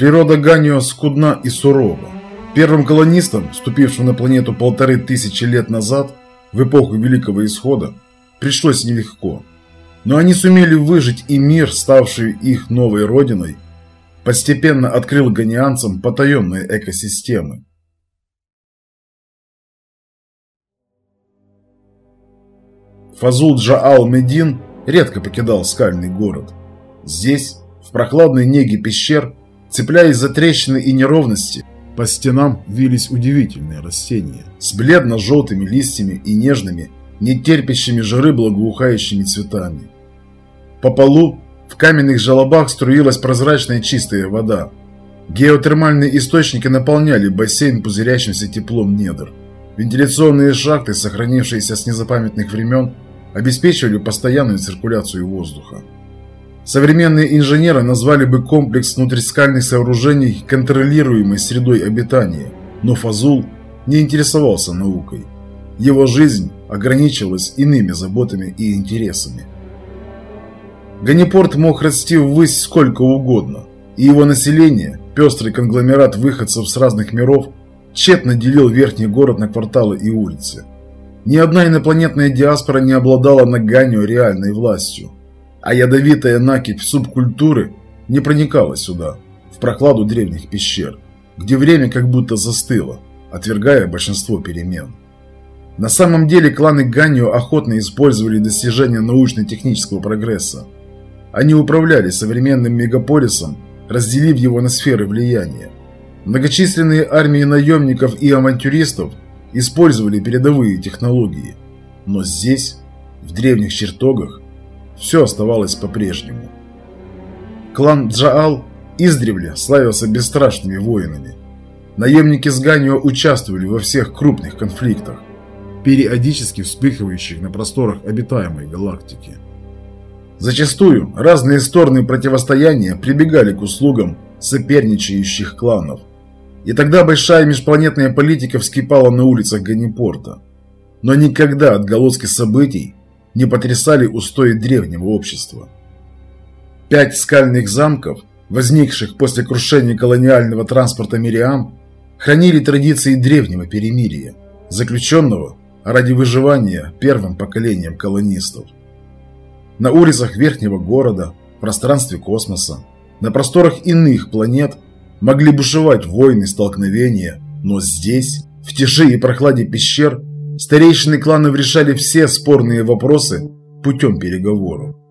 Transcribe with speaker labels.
Speaker 1: Природа Ганио скудна и сурова. Первым колонистам, вступившим на планету 1500 лет назад, в эпоху Великого Исхода, пришлось нелегко. Но они сумели выжить, и мир, ставший их новой родиной, постепенно открыл ганианцам потаенные экосистемы. Фазул Джаал-Медин редко покидал скальный город. Здесь, в прохладной неге пещер, цепляясь за трещины и неровности, по стенам вились удивительные растения с бледно-желтыми листьями и нежными, нетерпящими жары благоухающими цветами. По полу в каменных желобах струилась прозрачная чистая вода. Геотермальные источники наполняли бассейн пузырящимся теплом недр. Вентиляционные шахты, сохранившиеся с незапамятных времен, обеспечивали постоянную циркуляцию воздуха. Современные инженеры назвали бы комплекс внутрискальных сооружений контролируемой средой обитания, но Фазул не интересовался наукой. Его жизнь ограничивалась иными заботами и интересами. Ганипорт мог расти ввысь сколько угодно, и его население, пестрый конгломерат выходцев с разных миров, тщетно делил верхний город на кварталы и улицы. Ни одна инопланетная диаспора не обладала на Ганио реальной властью, а ядовитая накипь субкультуры не проникала сюда, в прохладу древних пещер, где время как будто застыло, отвергая большинство перемен. На самом деле кланы Ганио охотно использовали достижения научно-технического прогресса. Они управляли современным мегаполисом, разделив его на сферы влияния. Многочисленные армии наемников и авантюристов использовали передовые технологии, но здесь, в древних чертогах, все оставалось по-прежнему. Клан Джаал издревле славился бесстрашными воинами. Наемники с Ганио участвовали во всех крупных конфликтах, периодически вспыхивающих на просторах обитаемой галактики. Зачастую разные стороны противостояния прибегали к услугам соперничающих кланов, и тогда большая межпланетная политика вскипала на улицах Ганипорта. Но никогда отголоски событий не потрясали устои древнего общества. 5 скальных замков, возникших после крушения колониального транспорта Мириам, хранили традиции древнего перемирия, заключенного ради выживания первым поколением колонистов. На улицах верхнего города, в пространстве космоса, на просторах иных планет могли бушевать войны, столкновения, но здесь, в тиши и прохладе пещер, старейшины кланов решали все спорные вопросы путем переговоров.